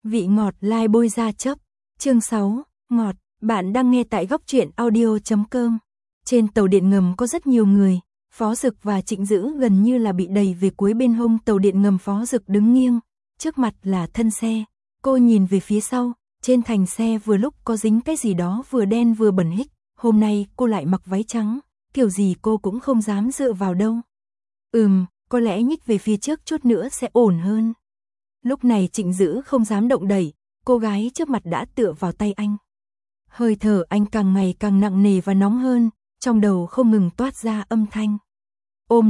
Vị ngọt lai bôi ra chấp. Chương 6, ngọt, bạn đang nghe tại góc truyện audio.com. Trên tàu điện ngầm có rất nhiều người, Phó Dực và Trịnh Dữ gần như là bị đẩy về cuối bên hông tàu điện ngầm. Phó Dực đứng nghiêng, trước mặt là thân xe, cô nhìn về phía sau, trên thành xe vừa lúc có dính cái gì đó vừa đen vừa bẩn hích, hôm nay cô lại mặc váy trắng, kiểu gì cô cũng không dám dựa vào đâu. Có lẽ nhích về phía trước chút nữa sẽ ổn hơn. Lúc này Trịnh Dữ không dám động đẩy, cô gái trước mặt đã tựa vào tay anh. Hơi thở anh càng ngày càng nặng nề và nóng hơn, trong đầu không ngừng toát ra âm thanh. Ôm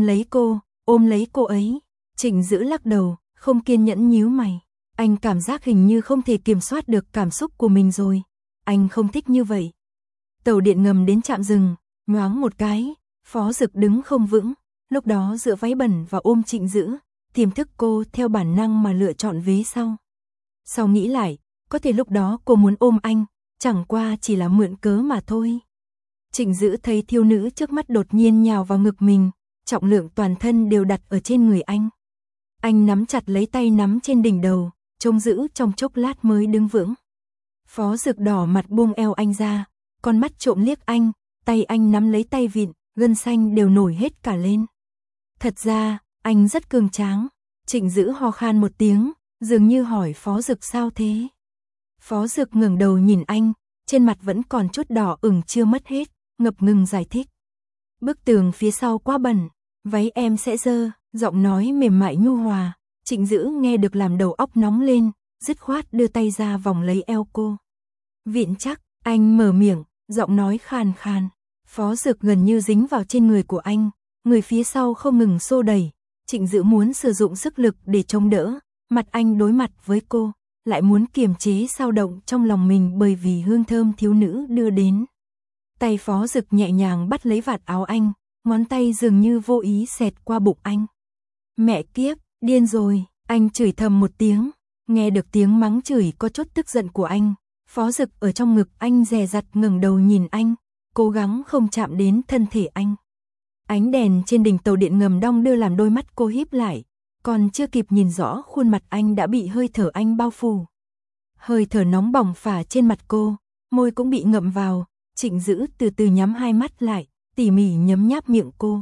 lấy cô ấy. Trịnh Dữ lắc đầu, không kiên nhẫn nhíu mày. Anh cảm giác hình như không thể kiểm soát được cảm xúc của mình rồi. Anh không thích như vậy. Tàu điện ngầm đến trạm dừng, nhoáng một cái, Phó Dực đứng không vững, lúc đó dựa váy bẩn và ôm Trịnh Dữ, tiềm thức cô theo bản năng mà lựa chọn vế sau. Sau nghĩ lại, có thể lúc đó cô muốn ôm anh, chẳng qua chỉ là mượn cớ mà thôi. Trịnh Dữ thấy thiếu nữ trước mắt đột nhiên nhào vào ngực mình, trọng lượng toàn thân đều đặt ở trên người anh. Anh nắm chặt lấy tay nắm trên đỉnh đầu, trông giữ trong chốc lát mới đứng vững. Phó Dực đỏ mặt buông eo anh ra, con mắt trộm liếc anh, tay anh nắm lấy tay vịn, gân xanh đều nổi hết cả lên. Thật ra, anh rất cường tráng. Trịnh Dữ ho khan một tiếng, dường như hỏi Phó Dực sao thế. Phó Dực ngẩng đầu nhìn anh, trên mặt vẫn còn chút đỏ ửng chưa mất hết, ngập ngừng giải thích. Bức tường phía sau quá bẩn, váy em sẽ dơ, giọng nói mềm mại nhu hòa. Trịnh Dữ nghe được làm đầu óc nóng lên, dứt khoát đưa tay ra vòng lấy eo cô. Vịn chắc, anh mở miệng, giọng nói khàn khàn. Phó Dực gần như dính vào trên người của anh, người phía sau không ngừng xô đẩy. Trịnh Dữ muốn sử dụng sức lực để chống đỡ, mặt anh đối mặt với cô, lại muốn kiềm chế dao động trong lòng mình bởi vì hương thơm thiếu nữ đưa đến. Tay Phó Dực nhẹ nhàng bắt lấy vạt áo anh, ngón tay dường như vô ý xẹt qua bụng anh. Mẹ kiếp, điên rồi, anh chửi thầm một tiếng, nghe được tiếng mắng chửi có chút tức giận của anh. Phó Dực ở trong ngực anh dè dặt ngẩng đầu nhìn anh, cố gắng không chạm đến thân thể anh. Ánh đèn trên đỉnh tàu điện ngầm đong đưa làm đôi mắt cô híp lại, còn chưa kịp nhìn rõ khuôn mặt anh đã bị hơi thở anh bao phủ. Hơi thở nóng bỏng phả trên mặt cô, môi cũng bị ngậm vào. Trịnh Dữ từ từ nhắm hai mắt lại, tỉ mỉ nhấm nháp miệng cô.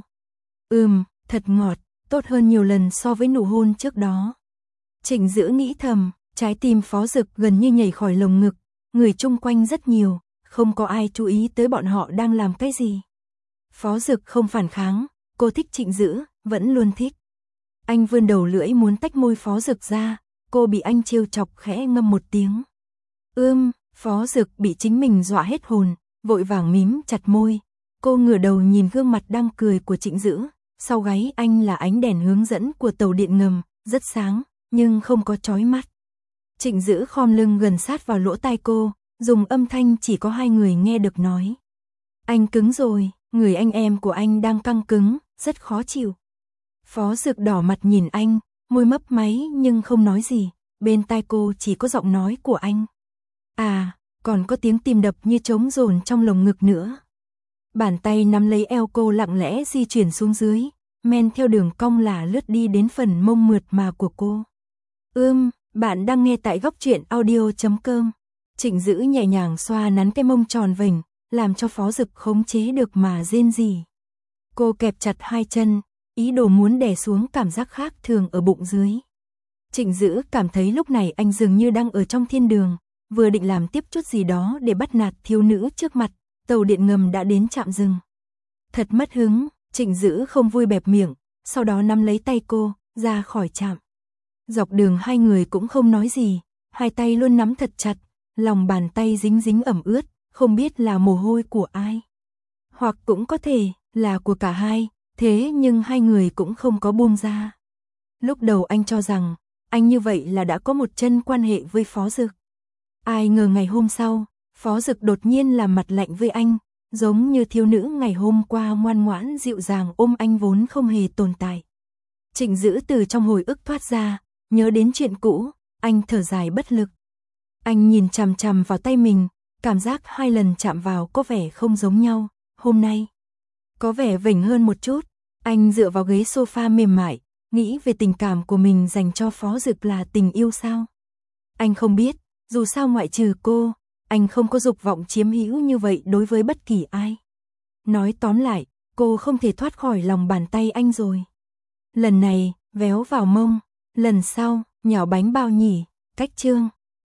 Thật ngọt, tốt hơn nhiều lần so với nụ hôn trước đó. Trịnh Dữ nghĩ thầm, trái tim Phó Dực gần như nhảy khỏi lồng ngực, người chung quanh rất nhiều, không có ai chú ý tới bọn họ đang làm cái gì. Phó Dực không phản kháng, cô thích Trịnh Dữ, vẫn luôn thích. Anh vươn đầu lưỡi muốn tách môi Phó Dực ra, cô bị anh trêu chọc khẽ ngâm một tiếng. Phó Dực bị chính mình dọa hết hồn, vội vàng mím chặt môi. Cô ngửa đầu nhìn gương mặt đang cười của Trịnh Dữ, sau gáy anh là ánh đèn hướng dẫn của tàu điện ngầm, rất sáng, nhưng không có chói mắt. Trịnh Dữ khom lưng gần sát vào lỗ tai cô, dùng âm thanh chỉ có hai người nghe được nói. Anh cứng rồi, người anh em của anh đang căng cứng, rất khó chịu. Phó Dực đỏ mặt nhìn anh, môi mấp máy nhưng không nói gì, bên tai cô chỉ có giọng nói của anh. Còn có tiếng tim đập như trống dồn trong lồng ngực nữa. Bàn tay nắm lấy eo cô lặng lẽ di chuyển xuống dưới, men theo đường cong là lướt đi đến phần mông mượt mà của cô. Bạn đang nghe tại góc truyện audio.com. Trịnh Dữ nhẹ nhàng xoa nắn cái mông tròn vành, làm cho Phó Dực khống chế được mà rên rỉ. Cô kẹp chặt hai chân, ý đồ muốn đè xuống cảm giác khác thường ở bụng dưới. Trịnh Dữ cảm thấy lúc này anh dường như đang ở trong thiên đường, vừa định làm tiếp chút gì đó để bắt nạt thiếu nữ trước mặt, tàu điện ngầm đã đến trạm dừng. Thật mất hứng, Trịnh Dữ không vui bẹp miệng, sau đó nắm lấy tay cô, ra khỏi trạm. Dọc đường hai người cũng không nói gì, hai tay luôn nắm thật chặt, lòng bàn tay dính dính ẩm ướt, không biết là mồ hôi của ai. Hoặc cũng có thể là của cả hai, thế nhưng hai người cũng không có buông ra. Lúc đầu anh cho rằng, anh như vậy là đã có một chân quan hệ với Phó Dực. Ai ngờ ngày hôm sau, Phó Dực đột nhiên làm mặt lạnh với anh, giống như thiếu nữ ngày hôm qua ngoan ngoãn dịu dàng ôm anh vốn không hề tồn tại. Trịnh Dữ từ trong hồi ức thoát ra, nhớ đến chuyện cũ, anh thở dài bất lực. Anh nhìn chằm chằm vào tay mình, cảm giác hai lần chạm vào có vẻ không giống nhau, hôm nay có vẻ vểnh hơn một chút. Anh dựa vào ghế sofa mềm mại, nghĩ về tình cảm của mình dành cho Phó Dực là tình yêu sao? Anh không biết, dù sao ngoại trừ cô, anh không có dục vọng chiếm hữu như vậy đối với bất kỳ ai. Nói tóm lại, cô không thể thoát khỏi lòng bàn tay anh rồi. Lần này, véo vào mông, lần sau, nhào bánh bao nhỉ, cách chương.